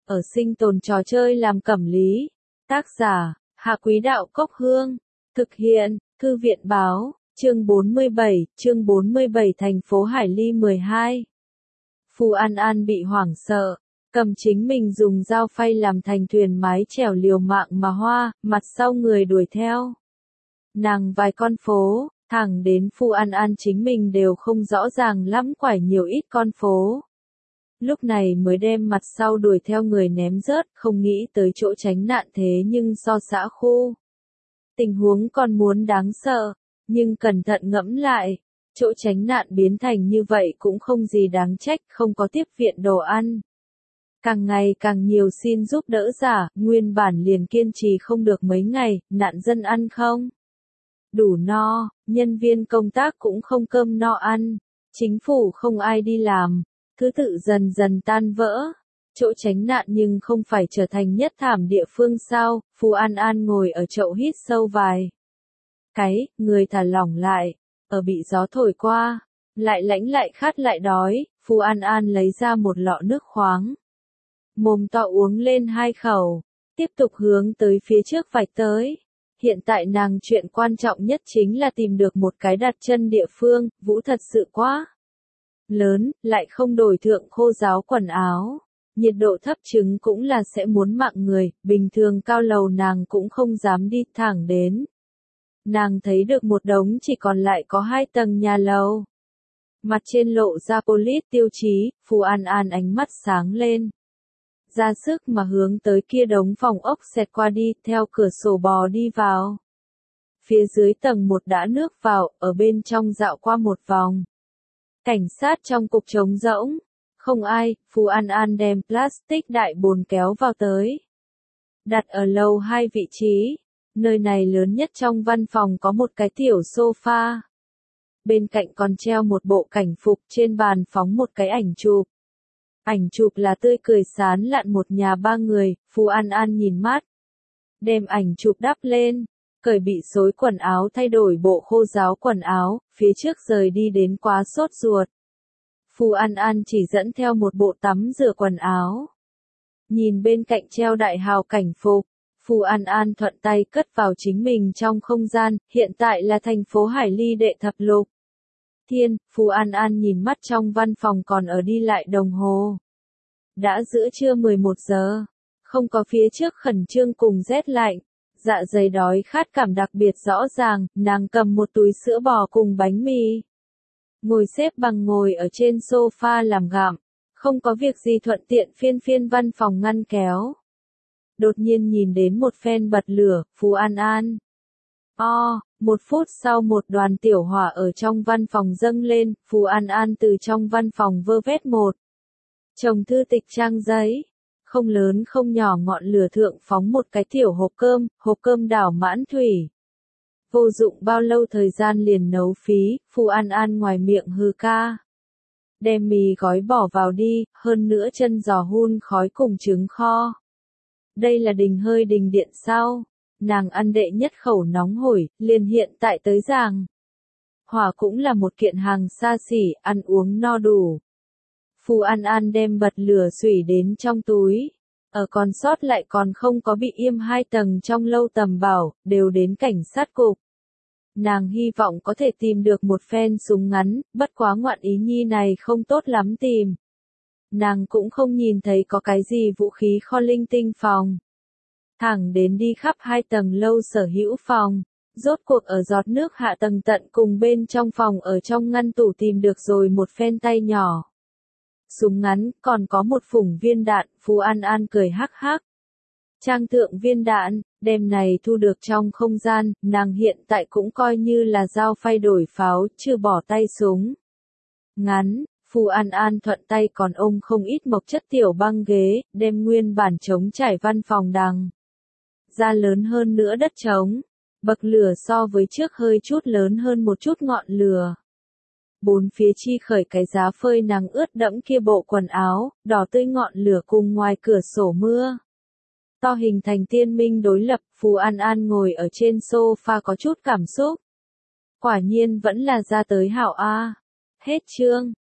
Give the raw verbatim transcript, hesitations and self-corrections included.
ở sinh tồn trò chơi làm cẩm lý. Tác giả, Hạ Quý Đạo Cốc Hương. Thực hiện, Thư viện Báo, chương bốn mươi bảy, chương bốn mươi bảy thành phố Hải Ly mười hai. Phù An An bị hoảng sợ, cầm chính mình dùng dao phay làm thành thuyền mái chèo liều mạng mà hoa, mặt sau người đuổi theo. Nàng vài con phố, thẳng đến Phù An An chính mình đều không rõ ràng lắm quải nhiều ít con phố. Lúc này mới đem mặt sau đuổi theo người ném rớt, không nghĩ tới chỗ tránh nạn thế nhưng so xã khu. Tình huống còn muốn đáng sợ, nhưng cẩn thận ngẫm lại, chỗ tránh nạn biến thành như vậy cũng không gì đáng trách, không có tiếp viện đồ ăn. Càng ngày càng nhiều xin giúp đỡ giả, nguyên bản liền kiên trì không được mấy ngày, nạn dân ăn không đủ no, nhân viên công tác cũng không cơm no ăn, chính phủ không ai đi làm, thứ tự dần dần tan vỡ. Chỗ tránh nạn nhưng không phải trở thành nhất thảm địa phương sao, Phù An An ngồi ở chậu hít sâu vài cái, người thả lỏng lại, ở bị gió thổi qua, lại lãnh lại khát lại đói, Phù An An lấy ra một lọ nước khoáng. Mồm to uống lên hai khẩu, tiếp tục hướng tới phía trước vạch tới. Hiện tại nàng chuyện quan trọng nhất chính là tìm được một cái đặt chân địa phương, vũ thật sự quá lớn, lại không đổi thượng khô ráo quần áo. Nhiệt độ thấp chứng cũng là sẽ muốn mạng người, bình thường cao lầu nàng cũng không dám đi thẳng đến. Nàng thấy được một đống chỉ còn lại có hai tầng nhà lầu. Mặt trên lộ ra police tiêu chí, Phù An An ánh mắt sáng lên. Ra sức mà hướng tới kia đống phòng ốc xẹt qua đi, theo cửa sổ bò đi vào. Phía dưới tầng một đã nước vào, ở bên trong dạo qua một vòng. Cảnh sát trong cục trống rỗng. Không ai, Phù An An đem plastic đại bồn kéo vào tới. Đặt ở lầu hai vị trí. Nơi này lớn nhất trong văn phòng có một cái tiểu sofa. Bên cạnh còn treo một bộ cảnh phục, trên bàn phóng một cái ảnh chụp. Ảnh chụp là tươi cười sán lạn một nhà ba người, Phù An An nhìn mắt. Đem ảnh chụp đắp lên, cởi bị xối quần áo thay đổi bộ khô ráo quần áo, phía trước rời đi đến quá sốt ruột. Phù An An chỉ dẫn theo một bộ tắm rửa quần áo. Nhìn bên cạnh treo đại hào cảnh phục, Phù An An thuận tay cất vào chính mình trong không gian, hiện tại là thành phố Hải Ly đệ thập lục. Thiên, Phù An An nhìn mắt trong văn phòng còn ở đi lại đồng hồ. Đã giữa trưa mười một giờ, không có phía trước khẩn trương cùng rét lạnh, dạ dày đói khát cảm đặc biệt rõ ràng, nàng cầm một túi sữa bò cùng bánh mì. Ngồi xếp bằng ngồi ở trên sofa làm gặm, không có việc gì thuận tiện phiên phiên văn phòng ngăn kéo. Đột nhiên nhìn đến một phen bật lửa, Phù An An. O, một phút sau một đoàn tiểu hỏa ở trong văn phòng dâng lên, Phù An An từ trong văn phòng vơ vét một chồng thư tịch trang giấy. Không lớn không nhỏ ngọn lửa thượng phóng một cái tiểu hộp cơm, hộp cơm đảo mãn thủy. Vô dụng bao lâu thời gian liền nấu phí, Phù An An ngoài miệng hừ ca. Đem mì gói bỏ vào đi, hơn nữa chân giò hun khói cùng trứng kho. Đây là đình hơi đình điện sao? Nàng ăn đệ nhất khẩu nóng hổi, liền hiện tại tới giàng. Hỏa cũng là một kiện hàng xa xỉ, ăn uống no đủ. Phù An An đem bật lửa xủy đến trong túi. Ở còn sót lại còn không có bị yêm hai tầng trong lâu tầm bảo, đều đến cảnh sát cục. Nàng hy vọng có thể tìm được một phen súng ngắn, bất quá ngoạn ý nhi này không tốt lắm tìm. Nàng cũng không nhìn thấy có cái gì vũ khí kho linh tinh phòng. Thẳng đến đi khắp hai tầng lâu sở hữu phòng, rốt cuộc ở giọt nước hạ tầng tận cùng bên trong phòng ở trong ngăn tủ tìm được rồi một phen tay nhỏ. Súng ngắn, còn có một phủng viên đạn, Phù An An cười hắc hắc. Trang thượng viên đạn, đem này thu được trong không gian, nàng hiện tại cũng coi như là dao phay đổi pháo, chưa bỏ tay súng ngắn. Phù An An thuận tay còn ôm không ít mộc chất tiểu băng ghế, đem nguyên bản trống trải văn phòng đằng ra lớn hơn nữa đất trống. Bậc lửa so với trước hơi chút lớn hơn một chút ngọn lửa. Bốn phía chi khởi cái giá phơi nắng ướt đẫm kia bộ quần áo, đỏ tươi ngọn lửa cùng ngoài cửa sổ mưa. To hình thành tiên minh đối lập, Phù An An ngồi ở trên sofa có chút cảm xúc. Quả nhiên vẫn là ra tới hảo A. Hết chương.